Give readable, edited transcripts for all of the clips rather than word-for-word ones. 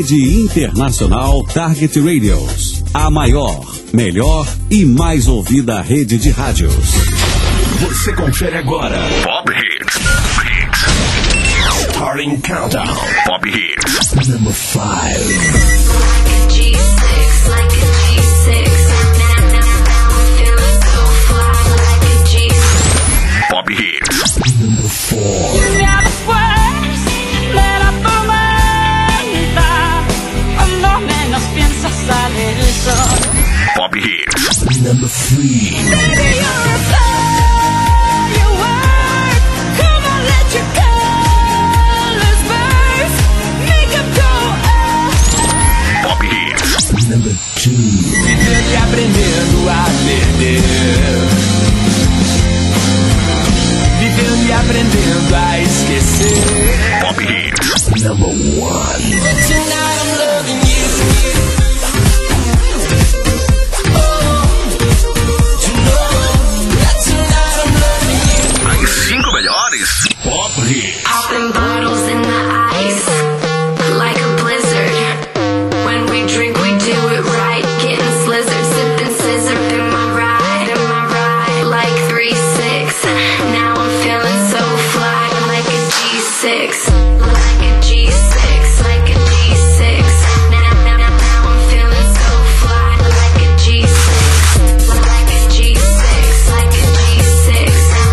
Rede Internacional Target Radios. A maior, melhor e mais ouvida rede de rádios. Você confere agora Pop Hits. Starting Countdown. Pop Hits. Number 5. Pop Hits. Number 4. Pop Hits. Number 3. Pop Hits. Number 2. Vivendo aprendendo a perder. Vivendo e aprendendo a esquecer. Pop Hits. Number 1. Tonight I'm loving you. Pop Hits. Popping bottles in the ice, like a blizzard. When we drink, we do it right. Getting slizzard, sipping scissor. Am I right, like 3-6. Now I'm feeling so fly, like a G6. Like a G6, like a G6. Now I'm feeling so fly, like a G6. Like a G6, like a G6.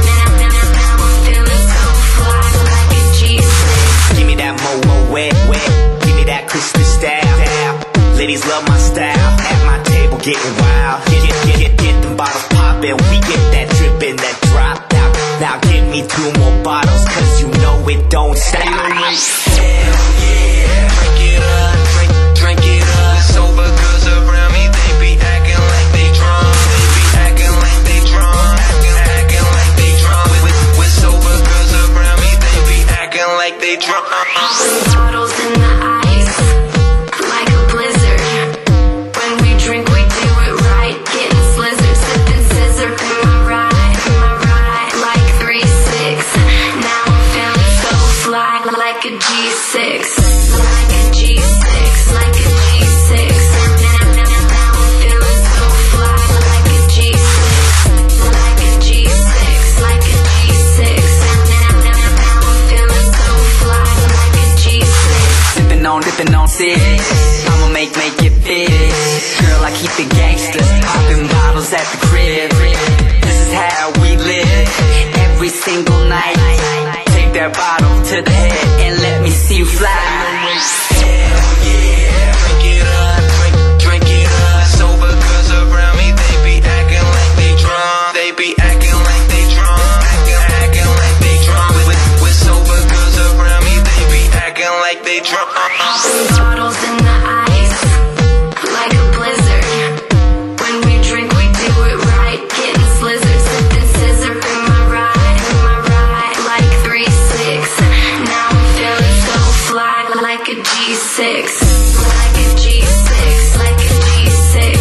Now I'm feeling so fly, like a G6. Give me that mo wet. Give me that Christmas style. Ladies love my style. At my table getting wild. Get them bottles poppin'. We get that drippin', that drop. Now give me 2 more bottles, cause you know it don't stop. Hell yeah. Drink it up, drink it up. Sober girls around me, they be acting like they drunk. They be acting like they drunk. Acting like they drunk. With sober girls around me, they be acting like they drunk. Bottles in the ice, like a blizzard. When we drink, we do it right. Getting slizzard, sipping scissor. Am I right, like 3-6. Now I'm feeling so fly, like a G6. Like a G6, like a G6. Now I'm feeling so fly, like a G6. Like a G6, like a G6. Now I'm feeling so fly, like a G6. Dipping on 6. I'ma make it fit. Girl, I keep it gangster. Popping bottles at the crib. This is how we live. Every single night. Take that bottle to the head and let me see you fly. Hell yeah. Drink it up, drink it up. Sober girls around me, they be acting like they drunk. They be acting like they drunk. Acting like they drunk. With sober girls around me, they be acting like they drunk. Bottles in the ice, like a blizzard. When we drink, we do it right. Getting slizzard, sipping scissor. Am I right, like 3-6. Now I'm feeling so fly, like a G6. Like a G6, like a G6.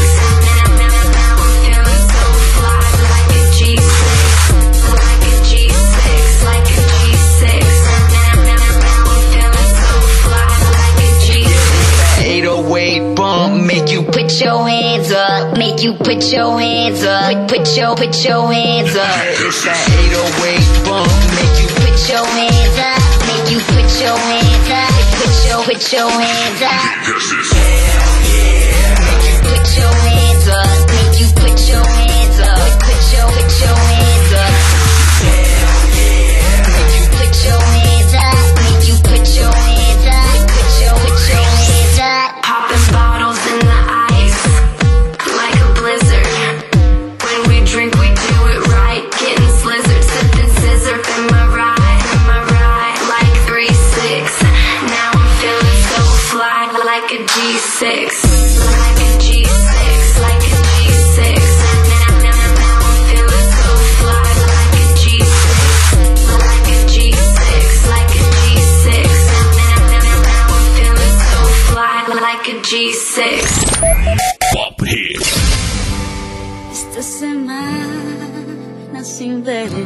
Now I'm feeling so fly, like a G6. Like a G6, like a G6. Now I'm feeling so fly, like a G6. 808 bump, make you Put your hands up, make you put your hands up. Put your hands up. It's that 808 bump, make you Put your hands up, make you put your hands up. Put your hands up. hell yeah. Make you put your hands up, make you put your hands up. Put your hands up. Hell yeah. Make you put your hands up, make you put your hands up. Put your hands up. Popping bottles in the ice, like a blizzard. When we drink, we do it right. Getting slizzard, sipping scissor. Am I right, like 3-6. Now I'm feeling so fly, like a G6. Like a G6, like a G6. Now I'm feeling so fly, like a G6. Like a G6, like a G6. Now I'm feeling so fly, like a G6. Pop Hits. Esta semana sin verte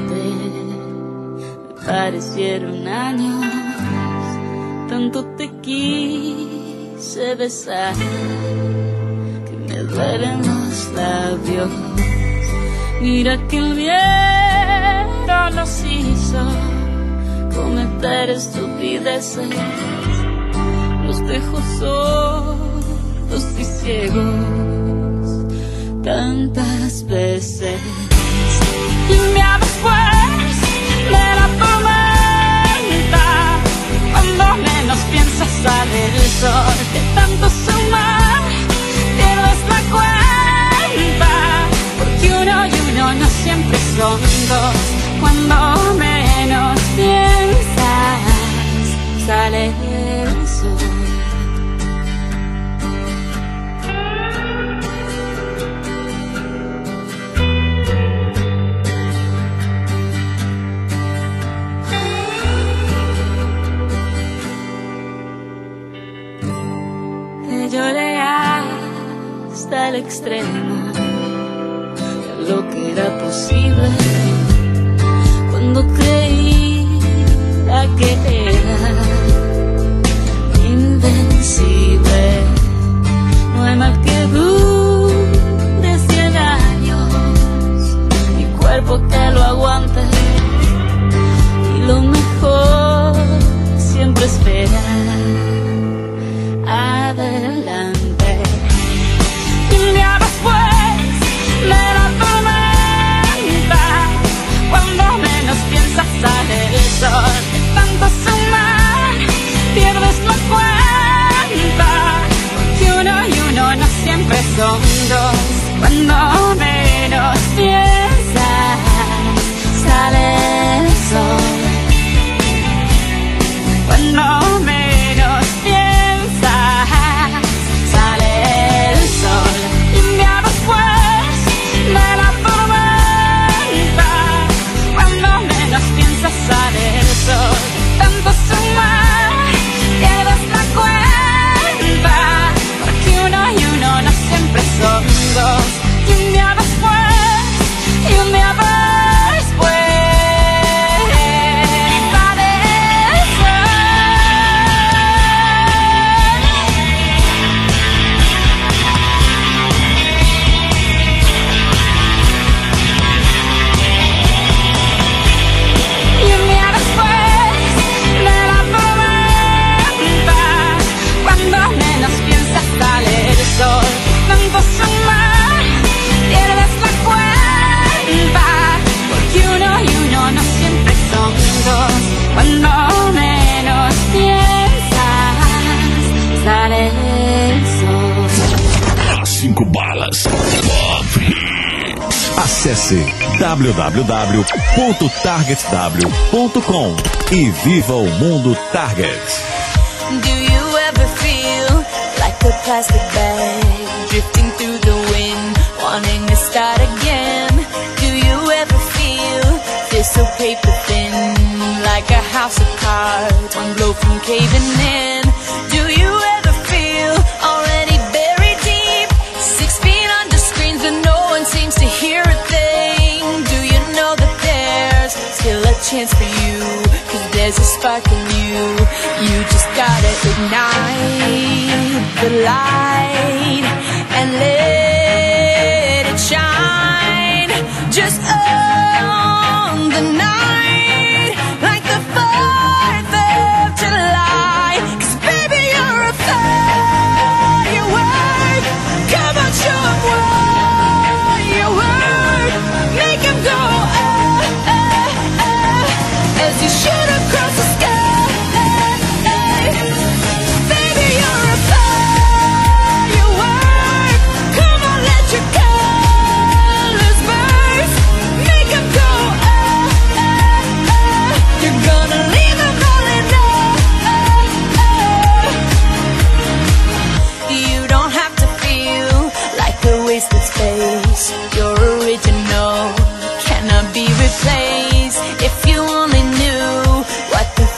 me parecieron años. Tanto te quise sé besar, que me duelen los labios. Mira que el viento nos hizo cometer estupideces, los dejo sordos y ciegos tantas veces. Lluvia después de la tormenta, cuando menos piensas sale el sol. De tanto sumar pierdes la cuenta, porque uno y uno no siempre son dos. Cuando menos piensas sale el sol. Lloré hasta el extremo de lo que era posible, cuando creía que era invencible. No hay mal que dure 100 años, mi cuerpo que lo aguante, y lo mejor siempre espera adelante. Un día después de la tormenta, cuando menos piensas sale el sol. De tanto sumar pierdes la cuenta, porque uno y uno no siempre son dos. Cuando menos piensas sale el sol. Cuando menos piensas sale el sol. Y un día después de la tormenta, cuando menos piensas sale el sol. Tanto sumar pierdes la cuenta, porque uno y uno no siempre son dos. Y un día después, y un día después sale el sol. Y un día después de la tormenta, cuando menos piensas sale el sol. Tanto sumar pierdes la cuenta, porque uno y uno no siempre son dos. Cuando menos piensas sale el sol. 5 balas. Pop Hits. Acesse www.targetw.com e viva o mundo Target. Do you ever feel like a plastic bag drifting through the wind, wanting to start again? Do you ever feel this so paper thin, like a house of cards, one blow from caving in? Do you ever feel already buried deep, 6 feet under screens but no one seems to hear a thing? Do you know that there's still a chance for you, 'cause there's a spark in you. You just gotta ignite the light and let it shine. Just own the night like the 4th of July. 'Cause baby you're a firework. Come on, show 'em what you work. Make 'em go as you shoot across the sky. Baby, you're a firework. Come on, let your colors burst. Make 'em go You're gonna leave 'em all in You don't have to feel like a wasted space. You're original, cannot be replaced. If you only knew what the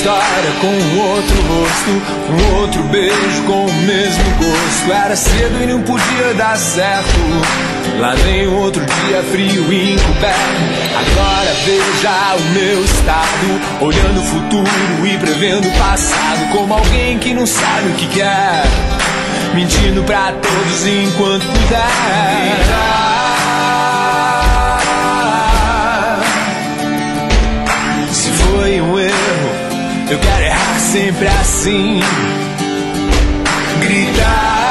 história com um outro rosto, um outro beijo com o mesmo gosto. Era cedo e não podia dar certo. Lá vem outro dia frio e encoberto. Agora veja o meu estado, olhando o futuro e prevendo o passado, como alguém que não sabe o que quer, mentindo pra todos enquanto puder. Se foi um erro, eu quero errar sempre assim. Gritar.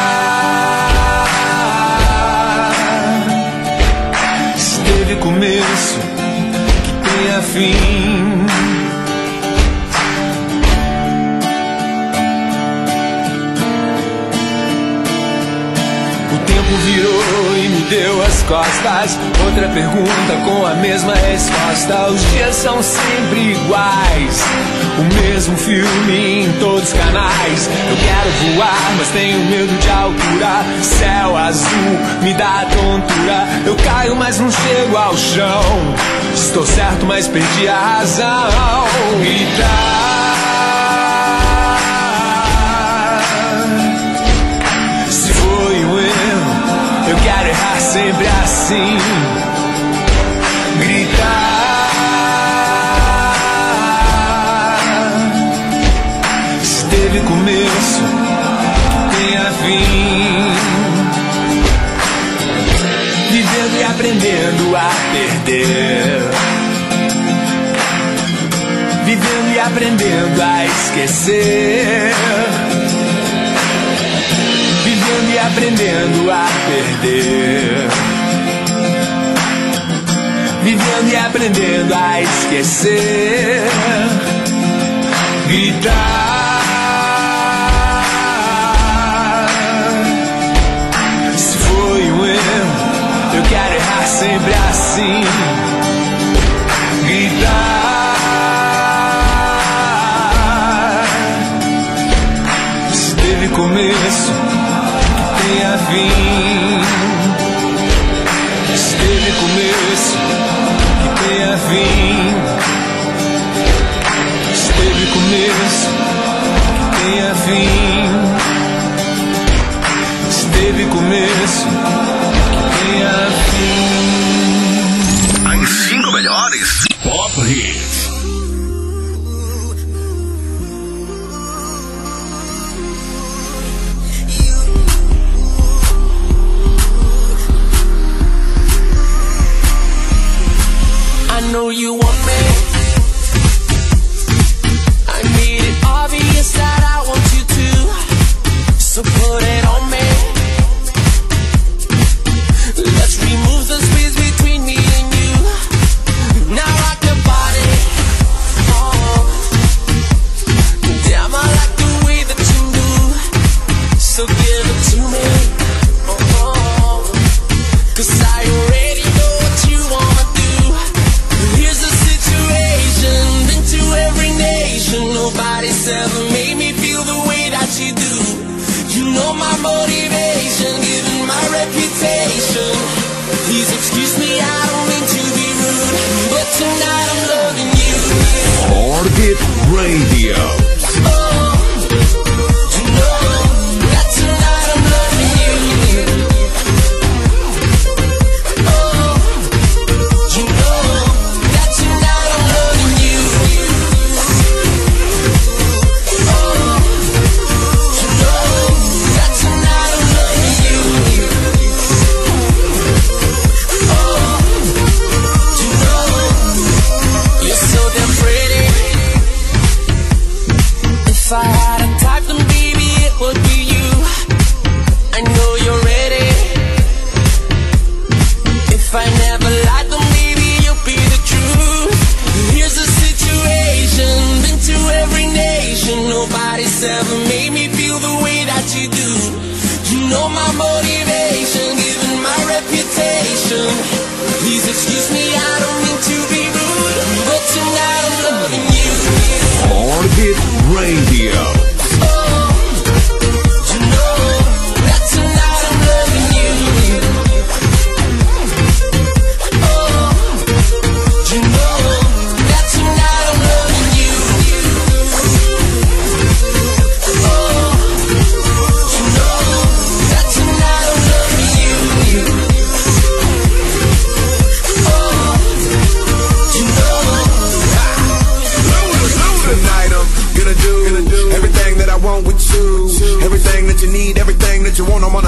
Se teve começo, que tenha fim. Virou e me deu as costas. Outra pergunta com a mesma resposta. Os dias são sempre iguais, o mesmo filme em todos os canais. Eu quero voar, mas tenho medo de altura. Céu azul me dá tontura. Eu caio, mas não chego ao chão. Estou certo, mas perdi a razão. Gritar. Se foi um erro, eu quero errar sempre assim. Gritar. Se teve começo, que tenha fim. Vivendo e aprendendo a perder. Vivendo e aprendendo a esquecer. Vivendo e aprendendo a perder. Vivendo e aprendendo a esquecer. Gritar. Se foi um erro, eu quero errar sempre assim. Gritar. Se teve começo, tenha fim. Se teve começo, que tenha fim. Se teve começo, que tenha fim. Se teve começo, que tenha fim. As 5 melhores Pop Hits. I know you want me. I made it obvious that I want you to. So put it on me. Let's remove the space between me and you. Now rock your body. Oh. Damn, I like the way that you move. So give it to me. Oh. 'Cause I already know what you wanna do. Here's the situation, been to every nation. Nobody's ever made me feel the way that you do. You know my motivation, given my reputation. Please excuse me, I don't mean to be rude, but tonight I'm loving you. Orbit Radio. Oh, you know that tonight I'm loving you. Oh, you know that tonight I'm loving you. Oh, you know that tonight I'm loving you. Oh, you know you're so damn pretty. If I had a type, then baby it would be you. I know you're ready. If I never lied, then maybe you'll be the truth. Here's the situation, been to every nation. Nobody's ever made me feel the way that you do. You know my motivation, given my reputation. Please excuse me, I don't mean to be rude, but tonight I'm loving you. Orbit Radio. Oh, you know that tonight I'm loving you. Oh, you know that tonight I'm loving you.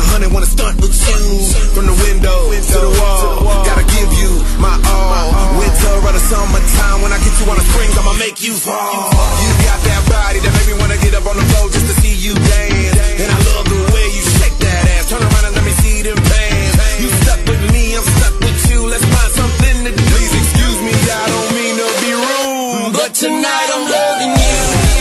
100, wanna stunt with you. From the window to the wall, gotta give you my all. Winter or the summertime, when I get you on the spring, I'ma make you fall. You got that body that make me wanna get up on the floor just to see you dance. And I love the way you shake that ass. Turn around and let me see them pants. You stuck with me, I'm stuck with you. Let's find something to do. Please excuse me, I don't mean to be rude, but tonight I'm loving you.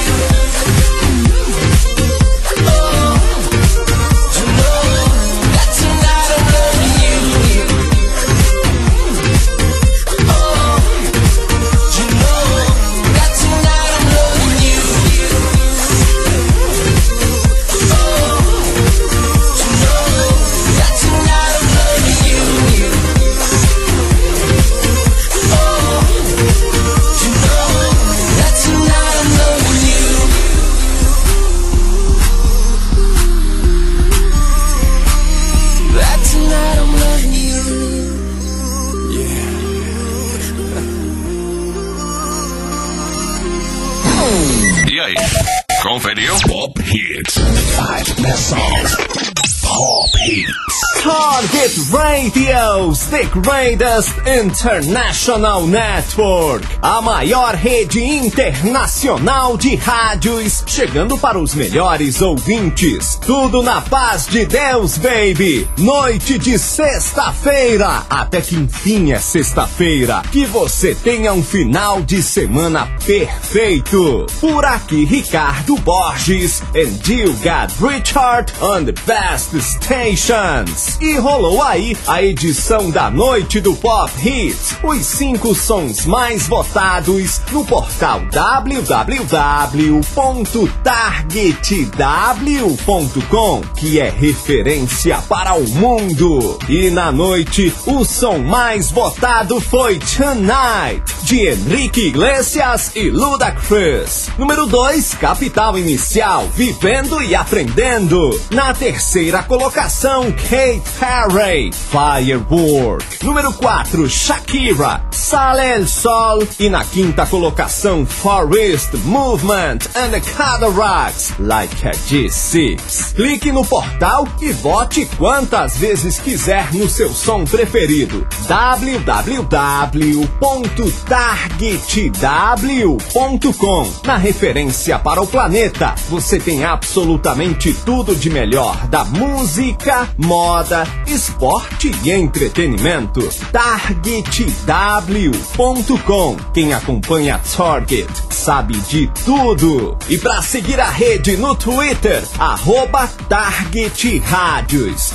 Conferiu? Pop Hits. 5 best songs. Pop Hits. Target Radio's The Greatest International Network, a maior rede internacional de rádios, chegando para os melhores ouvintes. Tudo na paz de Deus, baby. Noite de sexta-feira, até que enfim é sexta-feira. Que você tenha um final de semana perfeito. Por aqui, Ricardo Borges and you got Richard on the best stations. E rolou aí a edição da noite do Pop Hits, os 5 sons mais votados no portal www.targetw.com, que é referência para o mundo. E na noite, o som mais votado foi Tonight, de Enrique Iglesias e Ludacris. Número 2, Capital Inicial, Vivendo e Aprendendo. Na terceira colocação, Katy Perry, Firework. Número 4, Shakira, Sale el Sol. E na quinta colocação, Forest Movement and the Cataracts, Like a G6. Clique no portal e vote quantas vezes quiser no seu som preferido. www.targetw.com. Na referência para o planeta, você tem absolutamente tudo de melhor da música, moda, esporte e entretenimento. Targetw.com. Quem acompanha Target sabe de tudo. E para seguir a rede no Twitter, @TargetRádios,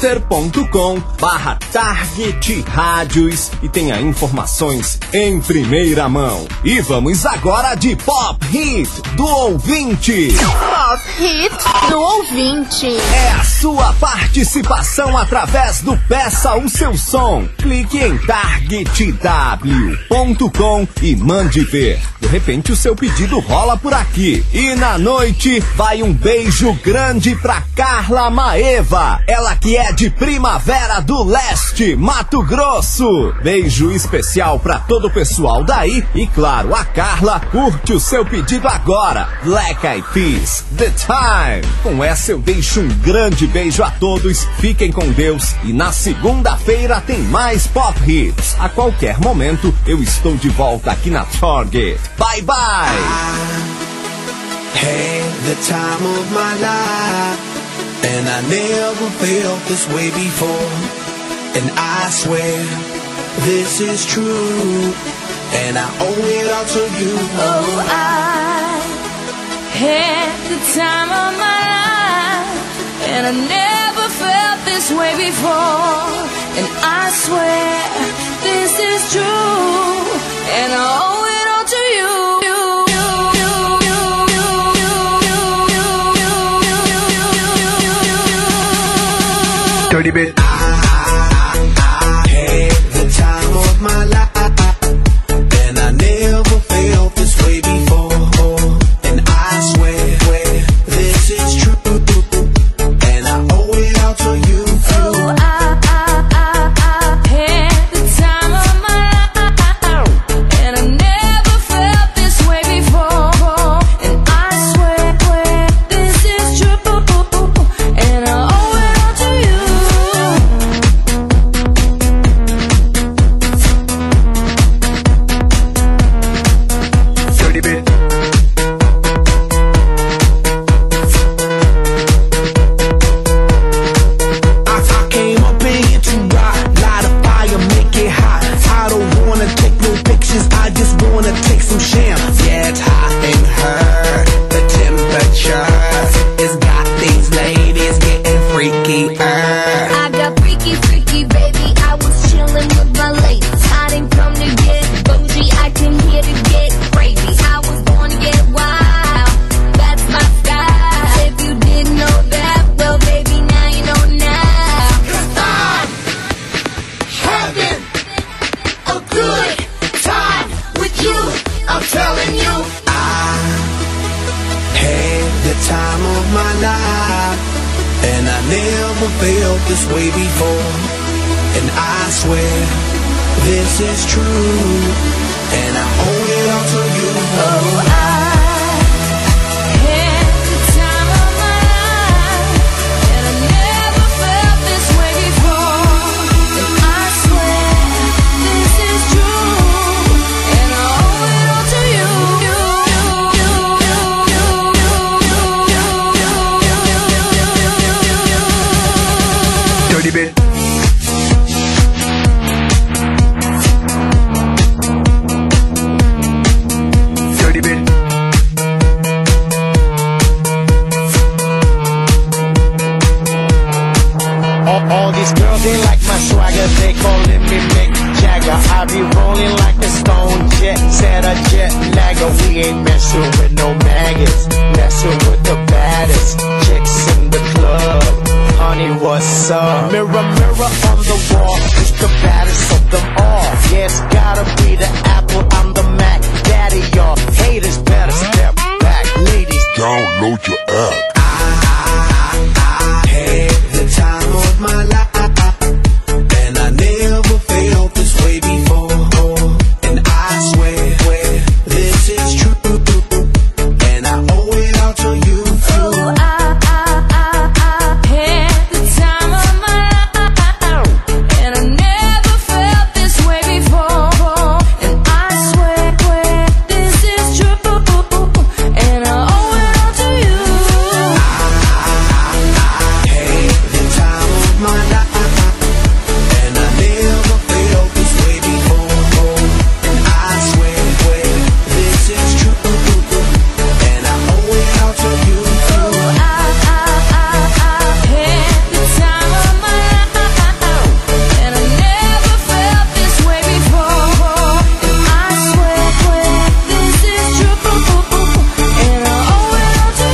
twitter.com/TargetRádios, e tenha informações em primeira mão. E vamos agora de Pop Hit do ouvinte. Pop Hit do ouvinte. É a sua participação através do Peça o Seu Som. Clique em targetw.com e mande ver. De repente o seu pedido rola por aqui. E na noite vai um beijo grande pra Carla Maeva, ela que é de Primavera do Leste, Mato Grosso. Beijo especial pra todo o pessoal daí. E claro, a Carla curte o seu pedido agora, Black Eyed Peas, The Time. Com essa eu deixo um grande beijo a todos. Fiquem com Deus e na segunda-feira tem mais Pop Hits. A qualquer momento eu estou de volta aqui na Target. Bye bye. I had the time of my life, and I never felt this way before. And I swear this is true, and I owe it all to you. Oh, I had the time of my life, and I never felt this way before. And I swear this is true, and I owe it all to you. Dirty bit. I had the time of my life, and I never felt this way before. And I swear this is true, and I owe it all to you. Oh, I had the time of my life, and I never felt this way before. And I swear this is true, and I owe it all to you. felt this way before, and I swear this is true, and I owe it all to you. Oh, I had the time of my life, and I never felt this way before, and I swear this is true, and I owe it all to you. Dirty bit. Dirty bit. All these girls, they like my swagger, they calling me Mick Jagger. I be rolling like a stone jet, set a jet lagger. We ain't messing with no maggots, messing with the baddest chicks in the club. Honey, what's up? Mirror, mirror on the wall, who's the baddest of them all? Yeah, it's gotta be the Apple, I'm the Mac. Daddy, y'all haters better step back. Ladies, download your app. I had the time of my life, and I never felt this way before, and I swear this is true, and I owe it all to you. Oh, I had the time of my life, and I never felt this way before, and I swear this is true, and I owe it all to you. Had the time of my life, and I never felt this way before, and I swear this is true, and I owe it all to you. Oh, I had the time of my life, and I never felt this way before, and I swear this is true, and I owe it all to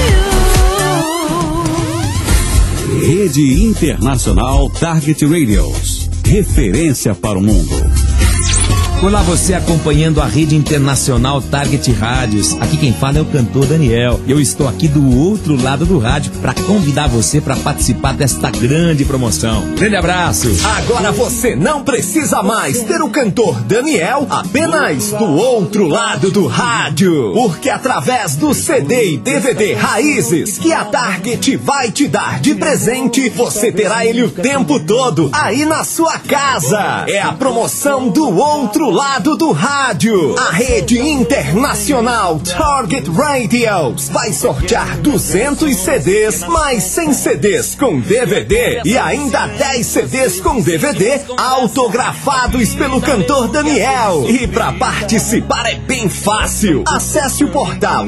you. Rede Internacional Target Radios. Referência para o mundo. Olá, você acompanhando a Rede Internacional Target Rádios. Aqui quem fala é o cantor Daniel. Eu estou aqui do outro lado do rádio para convidar você para participar desta grande promoção. Grande abraço! Agora você não precisa mais ter o cantor Daniel apenas do outro lado do rádio. Porque através do CD e DVD Raízes que a Target vai te dar de presente, você terá ele o tempo todo aí na sua casa. É a promoção do outro lado do rádio. A Rede Internacional Target Radios vai sortear 200 CDs, mais 100 CDs com DVD e ainda 10 CDs com DVD autografados pelo cantor Daniel. E para participar é bem fácil. Acesse o portal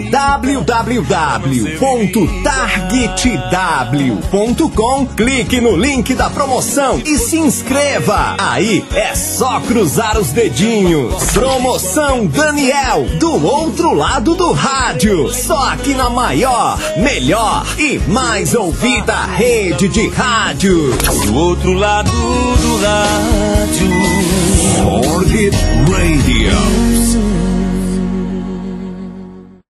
www.targetw.com, clique no link da promoção e se inscreva. Aí é só cruzar os dedinhos. Promoção Daniel, do outro lado do rádio. Só aqui na maior, melhor e mais ouvida rede de rádio. Do outro lado do rádio. Target Radio.